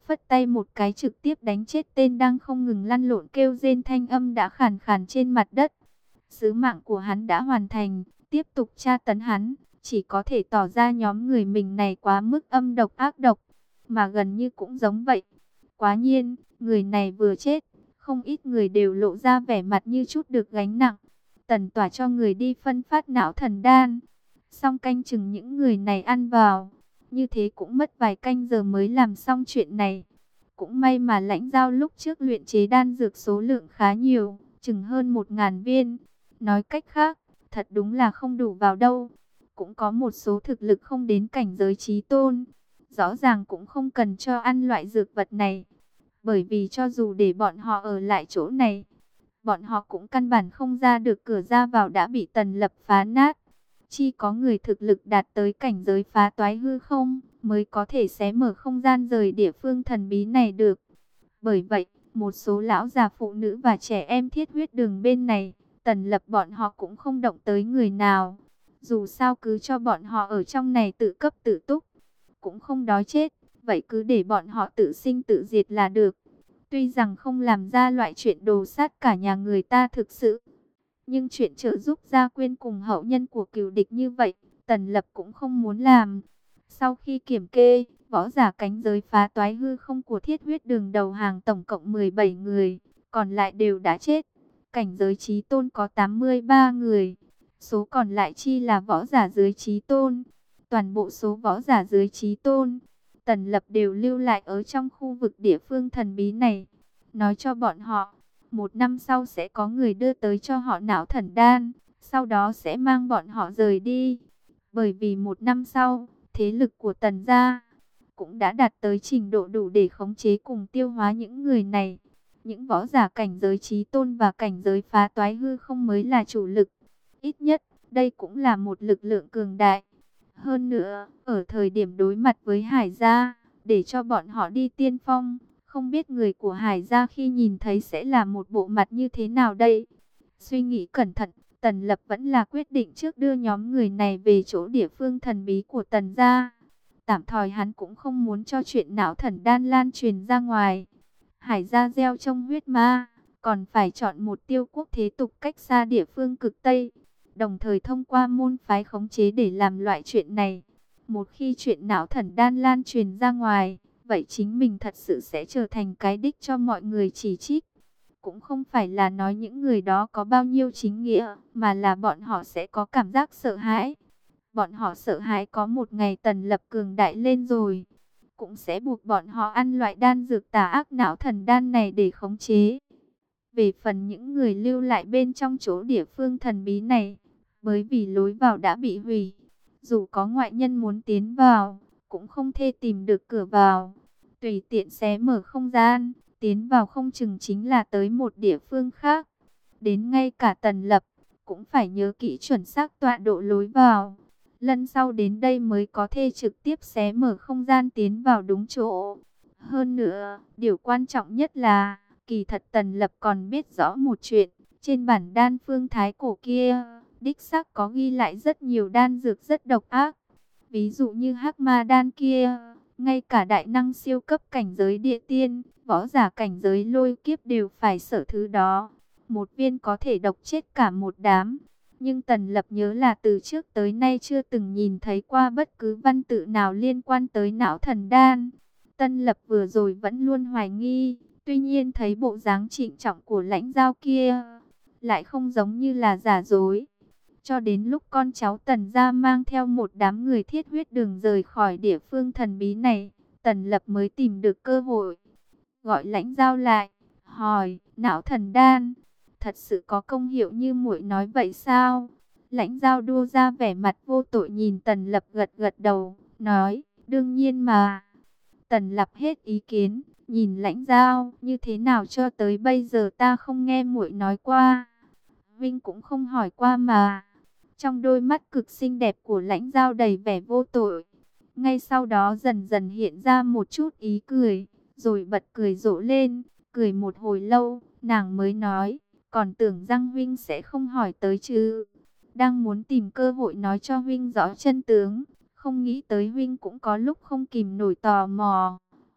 phất tay một cái trực tiếp đánh chết tên đang không ngừng lăn lộn kêu rên thanh âm đã khàn khàn trên mặt đất. Sứ mạng của hắn đã hoàn thành, tiếp tục tra tấn hắn, chỉ có thể tỏ ra nhóm người mình này quá mức âm độc ác độc, mà gần như cũng giống vậy. Quá nhiên, người này vừa chết, không ít người đều lộ ra vẻ mặt như chút được gánh nặng. Tần Tỏa cho người đi phân phát não thần đan, xong canh chừng những người này ăn vào. Như thế cũng mất vài canh giờ mới làm xong chuyện này. Cũng may mà Lãnh Giao lúc trước luyện chế đan dược số lượng khá nhiều, chừng hơn một ngàn viên. Nói cách khác, thật đúng là không đủ vào đâu. Cũng có một số thực lực không đến cảnh giới chí tôn. Rõ ràng cũng không cần cho ăn loại dược vật này. Bởi vì cho dù để bọn họ ở lại chỗ này, bọn họ cũng căn bản không ra được, cửa ra vào đã bị Tần Lập phá nát. Chỉ có người thực lực đạt tới cảnh giới phá toái hư không mới có thể xé mở không gian rời địa phương thần bí này được. Bởi vậy, một số lão già phụ nữ và trẻ em thiết huyết đường bên này, Tần Lập bọn họ cũng không động tới người nào. Dù sao cứ cho bọn họ ở trong này tự cấp tự túc, cũng không đói chết, vậy cứ để bọn họ tự sinh tự diệt là được. Tuy rằng không làm ra loại chuyện đồ sát cả nhà người ta thực sự, nhưng chuyện trợ giúp Gia Quyên cùng hậu nhân của cừu địch như vậy, Tần Lập cũng không muốn làm. Sau khi kiểm kê, võ giả cánh giới phá toái hư không của thiết huyết đường đầu hàng tổng cộng mười bảy người, còn lại đều đã chết. Cảnh giới chí tôn có tám mươi ba người, số còn lại chi là võ giả dưới chí tôn. Toàn bộ số võ giả dưới chí tôn, Tần Lập đều lưu lại ở trong khu vực địa phương thần bí này. Nói cho bọn họ, một năm sau sẽ có người đưa tới cho họ não thần đan, sau đó sẽ mang bọn họ rời đi. Bởi vì một năm sau, thế lực của Tần gia cũng đã đạt tới trình độ đủ để khống chế cùng tiêu hóa những người này. Những võ giả cảnh giới chí tôn và cảnh giới phá toái hư không mới là chủ lực. Ít nhất, đây cũng là một lực lượng cường đại. Hơn nữa, ở thời điểm đối mặt với Hải gia, để cho bọn họ đi tiên phong, không biết người của Hải gia khi nhìn thấy sẽ là một bộ mặt như thế nào đây. Suy nghĩ cẩn thận, Tần Lập vẫn là quyết định trước đưa nhóm người này về chỗ địa phương thần bí của Tần gia. Tạm thời hắn cũng không muốn cho chuyện não thần đan lan truyền ra ngoài. Hải gia gieo trong huyết ma, còn phải chọn một tiêu quốc thế tục cách xa địa phương cực Tây, đồng thời thông qua môn phái khống chế để làm loại chuyện này. Một khi chuyện não thần đan lan truyền ra ngoài, vậy chính mình thật sự sẽ trở thành cái đích cho mọi người chỉ trích. Cũng không phải là nói những người đó có bao nhiêu chính nghĩa, mà là bọn họ sẽ có cảm giác sợ hãi. Bọn họ sợ hãi có một ngày Tần Lập cường đại lên rồi, cũng sẽ buộc bọn họ ăn loại đan dược tà ác não thần đan này để khống chế. Về phần những người lưu lại bên trong chỗ địa phương thần bí này, bởi vì lối vào đã bị hủy, dù có ngoại nhân muốn tiến vào, cũng không thể tìm được cửa vào. Tùy tiện xé mở không gian, tiến vào không chừng chính là tới một địa phương khác. Đến ngay cả Tần Lập cũng phải nhớ kỹ chuẩn xác tọa độ lối vào. Lần sau đến đây mới có thể trực tiếp xé mở không gian tiến vào đúng chỗ. Hơn nữa, điều quan trọng nhất là, kỳ thật Tần Lập còn biết rõ một chuyện. Trên bản đan phương thái cổ kia, đích xác có ghi lại rất nhiều đan dược rất độc ác. Ví dụ như hắc ma đan kia, ngay cả đại năng siêu cấp cảnh giới địa tiên, võ giả cảnh giới lôi kiếp đều phải sợ thứ đó. Một viên có thể độc chết cả một đám. Nhưng Tần Lập nhớ là từ trước tới nay chưa từng nhìn thấy qua bất cứ văn tự nào liên quan tới não thần đan. Tần Lập vừa rồi vẫn luôn hoài nghi, tuy nhiên thấy bộ dáng trịnh trọng của Lãnh Giao kia, lại không giống như là giả dối. Cho đến lúc con cháu Tần gia mang theo một đám người thiết huyết đường rời khỏi địa phương thần bí này, Tần Lập mới tìm được cơ hội, gọi Lãnh Giao lại, hỏi, não thần đan thật sự có công hiệu như muội nói vậy sao? Lãnh Giao đua ra vẻ mặt vô tội nhìn Tần Lập gật gật đầu, nói, đương nhiên mà. Tần Lập hết ý kiến, nhìn Lãnh Giao, như thế nào cho tới bây giờ ta không nghe muội nói qua. Vinh cũng không hỏi qua mà. Trong đôi mắt cực xinh đẹp của Lãnh Giao đầy vẻ vô tội. Ngay sau đó dần dần hiện ra một chút ý cười, rồi bật cười rộ lên, cười một hồi lâu, nàng mới nói, còn tưởng rằng huynh sẽ không hỏi tới chứ. Đang muốn tìm cơ hội nói cho huynh rõ chân tướng, không nghĩ tới huynh cũng có lúc không kìm nổi tò mò.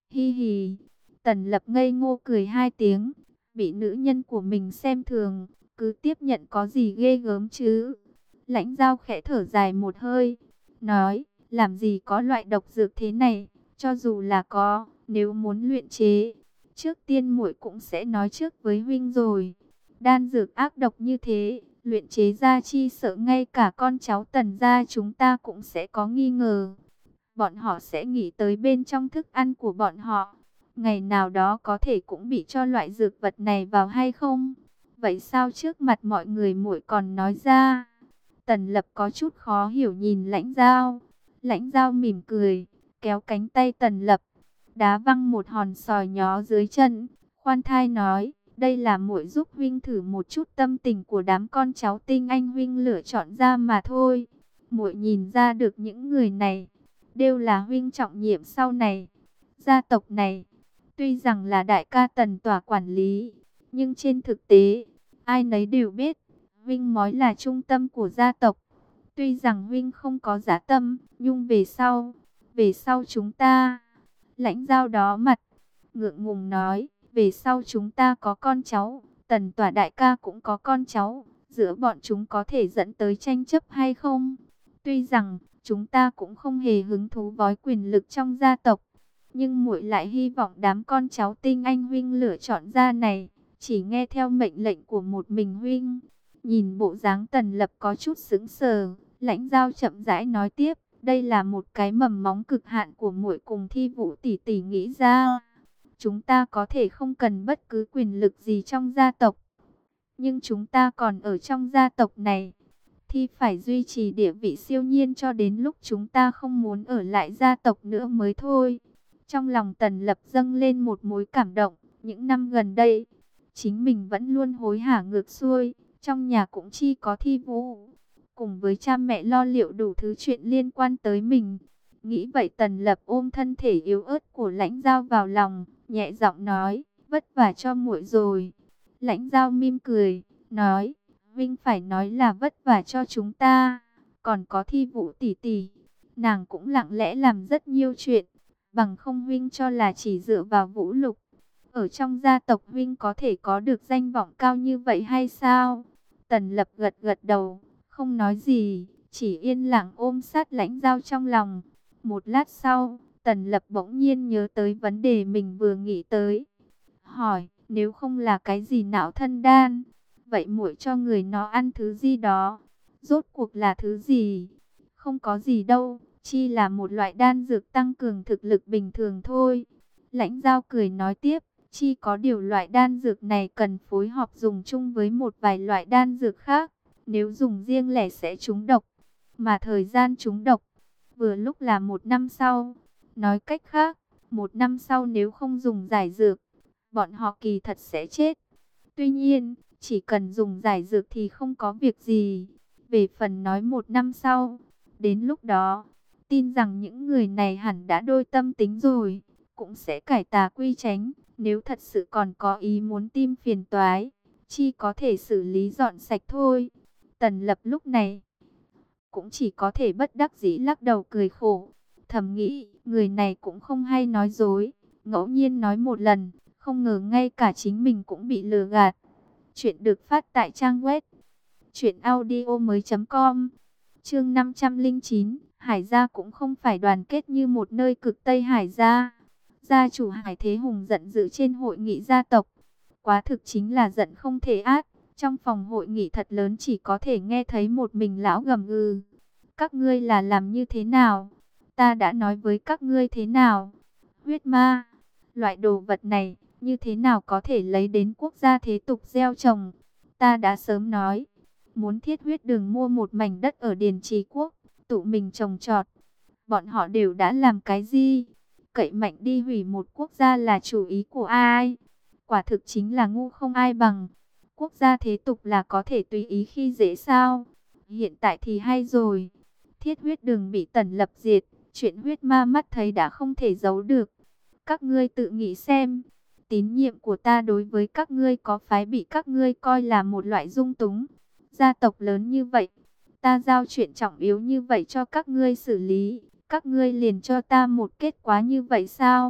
Hi hì. Tần Lập ngây ngô cười hai tiếng, bị nữ nhân của mình xem thường, cứ tiếp nhận có gì ghê gớm chứ. Lãnh Giao khẽ thở dài một hơi, nói, làm gì có loại độc dược thế này, cho dù là có, nếu muốn luyện chế, trước tiên muội cũng sẽ nói trước với huynh rồi. Đan dược ác độc như thế, luyện chế ra chi sợ ngay cả con cháu Tần gia chúng ta cũng sẽ có nghi ngờ. Bọn họ sẽ nghĩ tới bên trong thức ăn của bọn họ, ngày nào đó có thể cũng bị cho loại dược vật này vào hay không? Vậy sao trước mặt mọi người muội còn nói ra? Tần Lập có chút khó hiểu nhìn Lãnh Giao. Lãnh Giao mỉm cười, kéo cánh tay Tần Lập, đá văng một hòn sỏi nhó dưới chân, khoan thai nói, đây là muội giúp huynh thử một chút tâm tình của đám con cháu tinh anh huynh lựa chọn ra mà thôi. Muội nhìn ra được những người này đều là huynh trọng nhiệm sau này. Gia tộc này, tuy rằng là đại ca Tần tỏa quản lý, nhưng trên thực tế, ai nấy đều biết, huynh mới là trung tâm của gia tộc. Tuy rằng huynh không có dạ tâm, nhưng về sau, về sau chúng ta, Lãnh Giao đó mặt, ngượng ngùng nói, về sau chúng ta có con cháu, Tần tỏa đại ca cũng có con cháu, giữa bọn chúng có thể dẫn tới tranh chấp hay không? Tuy rằng, chúng ta cũng không hề hứng thú với quyền lực trong gia tộc, nhưng muội lại hy vọng đám con cháu tinh anh huynh lựa chọn ra này, chỉ nghe theo mệnh lệnh của một mình huynh. Nhìn bộ dáng Tần Lập có chút sững sờ, Lãnh Giao chậm rãi nói tiếp, đây là một cái mầm móng cực hạn của muội cùng Thi Vũ tỷ tỷ nghĩ ra. Chúng ta có thể không cần bất cứ quyền lực gì trong gia tộc, nhưng chúng ta còn ở trong gia tộc này, thì phải duy trì địa vị siêu nhiên cho đến lúc chúng ta không muốn ở lại gia tộc nữa mới thôi. Trong lòng Tần Lập dâng lên một mối cảm động, những năm gần đây, chính mình vẫn luôn hối hả ngược xuôi, trong nhà cũng chi có Thi Vũ, cùng với cha mẹ lo liệu đủ thứ chuyện liên quan tới mình. Nghĩ vậy Tần Lập ôm thân thể yếu ớt của Lãnh Giao vào lòng, nhẹ giọng nói, vất vả cho muội rồi. Lãnh Giao mỉm cười, nói, huynh phải nói là vất vả cho chúng ta, còn có Thi Vũ tỷ tỷ, nàng cũng lặng lẽ làm rất nhiều chuyện, bằng không huynh cho là chỉ dựa vào Vũ Lục, ở trong gia tộc huynh có thể có được danh vọng cao như vậy hay sao? Tần Lập gật gật đầu, không nói gì, chỉ yên lặng ôm sát Lãnh Giao trong lòng. Một lát sau, Tần Lập bỗng nhiên nhớ tới vấn đề mình vừa nghĩ tới, hỏi, nếu không là cái gì não thân đan, vậy muội cho người nó ăn thứ gì đó, rốt cuộc là thứ gì? Không có gì đâu, chi là một loại đan dược tăng cường thực lực bình thường thôi. Lãnh Giao cười nói tiếp, chi có điều loại đan dược này cần phối hợp dùng chung với một vài loại đan dược khác, nếu dùng riêng lẻ sẽ trúng độc, mà thời gian trúng độc vừa lúc là một năm sau. Nói cách khác, một năm sau nếu không dùng giải dược, bọn họ kỳ thật sẽ chết. Tuy nhiên, chỉ cần dùng giải dược thì không có việc gì. Về phần nói một năm sau, đến lúc đó, tin rằng những người này hẳn đã đôi tâm tính rồi, cũng sẽ cải tà quy chánh. Nếu thật sự còn có ý muốn tìm phiền toái, chi có thể xử lý dọn sạch thôi. Tần Lập lúc này cũng chỉ có thể bất đắc dĩ lắc đầu cười khổ, thầm nghĩ, người này cũng không hay nói dối, ngẫu nhiên nói một lần, không ngờ ngay cả chính mình cũng bị lừa gạt. Chuyện được phát tại trang web truyện audio mới chấm com. Chương năm trăm lẻ chín, Hải gia cũng không phải đoàn kết như một nơi cực Tây Hải gia. Gia chủ Hải Thế Hùng giận dữ trên hội nghị gia tộc, quá thực chính là giận không thể át. Trong phòng hội nghị thật lớn chỉ có thể nghe thấy một mình lão gầm gừ. Các ngươi là làm như thế nào? Ta đã nói với các ngươi thế nào? Huyết ma, loại đồ vật này, như thế nào có thể lấy đến quốc gia thế tục gieo trồng? Ta đã sớm nói, muốn Thiết Huyết Đường mua một mảnh đất ở Điền Trì Quốc, tụ mình trồng trọt. Bọn họ đều đã làm cái gì? Cậy mạnh đi hủy một quốc gia là chủ ý của ai? Quả thực chính là ngu không ai bằng. Quốc gia thế tục là có thể tùy ý khi dễ sao? Hiện tại thì hay rồi. Thiết Huyết Đường bị Tần Lập diệt, chuyện huyết ma mắt thấy đã không thể giấu được. Các ngươi tự nghĩ xem, tín nhiệm của ta đối với các ngươi có phải bị các ngươi coi là một loại dung túng? Gia tộc lớn như vậy, ta giao chuyện trọng yếu như vậy cho các ngươi xử lý, các ngươi liền cho ta một kết quả như vậy sao?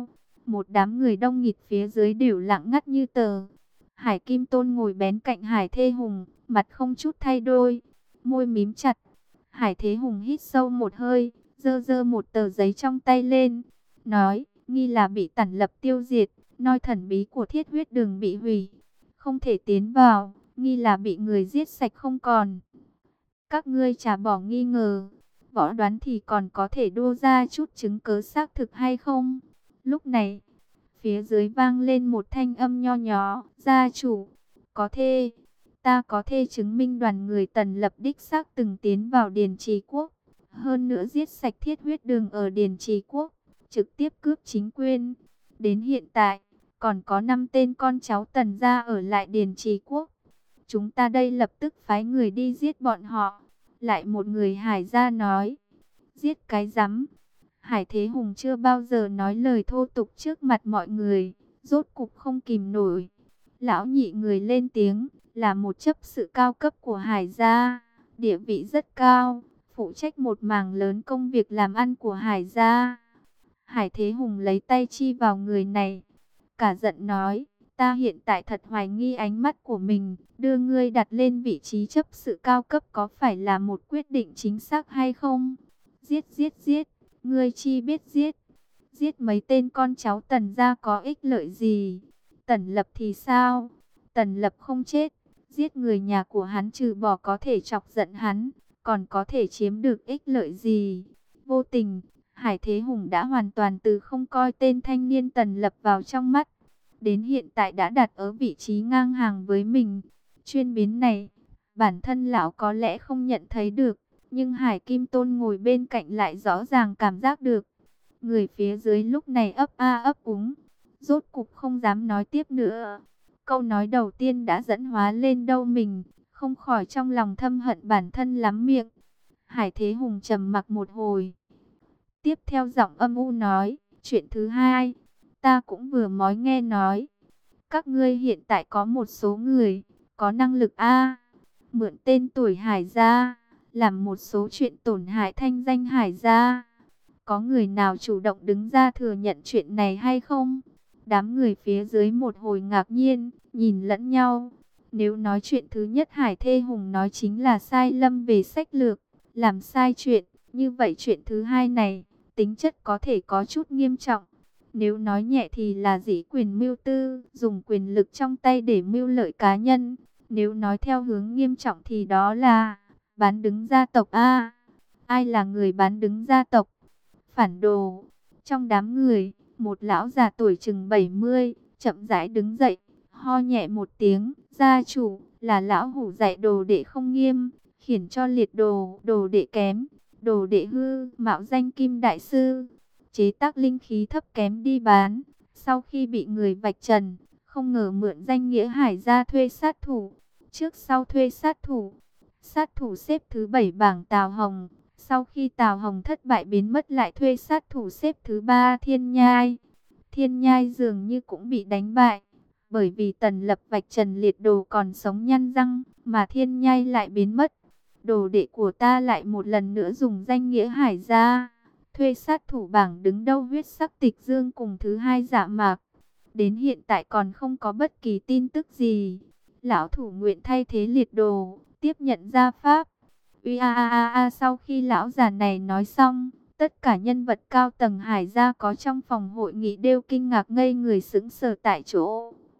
Một đám người đông nghịt phía dưới đều lặng ngắt như tờ. Hải Kim Tôn ngồi bén cạnh Hải Thế Hùng, mặt không chút thay đổi, môi mím chặt. Hải Thế Hùng hít sâu một hơi, giơ giơ một tờ giấy trong tay lên, nói, nghi là bị Tản Lập tiêu diệt, noi thần bí của Thiết Huyết Đường bị hủy, không thể tiến vào, nghi là bị người giết sạch không còn. Các ngươi chả bỏ nghi ngờ, võ đoán thì còn có thể đua ra chút chứng cớ xác thực hay không? Lúc này, phía dưới vang lên một thanh âm nho nhỏ, gia chủ, có thể, ta có thể chứng minh đoàn người Tần Lập đích xác từng tiến vào Điền Trì Quốc, hơn nữa giết sạch Thiết Huyết Đường ở Điền Trì Quốc, trực tiếp cướp chính quyền. Đến hiện tại, còn có năm tên con cháu Tần gia ở lại Điền Trì Quốc. Chúng ta đây lập tức phái người đi giết bọn họ. Lại một người Hải gia nói, giết cái rắm. Hải Thế Hùng chưa bao giờ nói lời thô tục trước mặt mọi người, rốt cục không kìm nổi. Lão nhị người lên tiếng, là một chấp sự cao cấp của Hải gia, địa vị rất cao, phụ trách một mảng lớn công việc làm ăn của Hải gia. Hải Thế Hùng lấy tay chi vào người này, cả giận nói, ta hiện tại thật hoài nghi ánh mắt của mình, đưa ngươi đặt lên vị trí chấp sự cao cấp có phải là một quyết định chính xác hay không? Giết giết giết, ngươi chi biết giết, giết mấy tên con cháu Tần gia có ích lợi gì? Tần Lập thì sao? Tần Lập không chết, giết người nhà của hắn trừ bỏ có thể chọc giận hắn, còn có thể chiếm được ích lợi gì? Vô tình, Hải Thế Hùng đã hoàn toàn từ không coi tên thanh niên Tần Lập vào trong mắt, đến hiện tại đã đặt ở vị trí ngang hàng với mình. Chuyên biến này, bản thân lão có lẽ không nhận thấy được, nhưng Hải Kim Tôn ngồi bên cạnh lại rõ ràng cảm giác được. Người phía dưới lúc này ấp a ấp úng, rốt cục không dám nói tiếp nữa. Câu nói đầu tiên đã dẫn hóa lên đâu mình, không khỏi trong lòng thâm hận bản thân lắm miệng. Hải Thế Hùng trầm mặc một hồi, tiếp theo giọng âm u nói, chuyện thứ hai, ta cũng vừa mới nghe nói, các ngươi hiện tại có một số người, có năng lực A, mượn tên tuổi Hải gia, làm một số chuyện tổn hại thanh danh Hải gia. Có người nào chủ động đứng ra thừa nhận chuyện này hay không? Đám người phía dưới một hồi ngạc nhiên, nhìn lẫn nhau. Nếu nói chuyện thứ nhất Hải Thế Hùng nói chính là sai lầm về sách lược, làm sai chuyện, như vậy chuyện thứ hai này, tính chất có thể có chút nghiêm trọng. Nếu nói nhẹ thì là dĩ quyền mưu tư, dùng quyền lực trong tay để mưu lợi cá nhân. Nếu nói theo hướng nghiêm trọng thì đó là bán đứng gia tộc A. Ai là người bán đứng gia tộc? Phản đồ. Trong đám người, một lão già tuổi chừng bảy mươi, chậm rãi đứng dậy, ho nhẹ một tiếng, gia chủ, là lão hủ dạy đồ đệ không nghiêm, khiển cho liệt đồ, đồ đệ kém, đồ đệ hư, mạo danh Kim Đại Sư, chế tác linh khí thấp kém đi bán. Sau khi bị người vạch trần, không ngờ mượn danh nghĩa Hải gia thuê sát thủ, trước sau thuê sát thủ. Sát thủ xếp thứ bảy bảng Tào Hồng, sau khi Tào Hồng thất bại biến mất lại thuê sát thủ xếp thứ ba Thiên Nhai. Thiên Nhai dường như cũng bị đánh bại, bởi vì Tần Lập vạch trần liệt đồ còn sống nhăn răng, mà Thiên Nhai lại biến mất. Đồ đệ của ta lại một lần nữa dùng danh nghĩa Hải gia, thuê sát thủ bảng đứng đâu huyết sắc tịch dương cùng thứ hai Dạ Mạc. Đến hiện tại còn không có bất kỳ tin tức gì. Lão thủ nguyện thay thế liệt đồ, tiếp nhận gia pháp. Uy a a a a, sau khi lão già này nói xong, tất cả nhân vật cao tầng Hải gia có trong phòng hội nghị đều kinh ngạc ngây người sững sờ tại chỗ.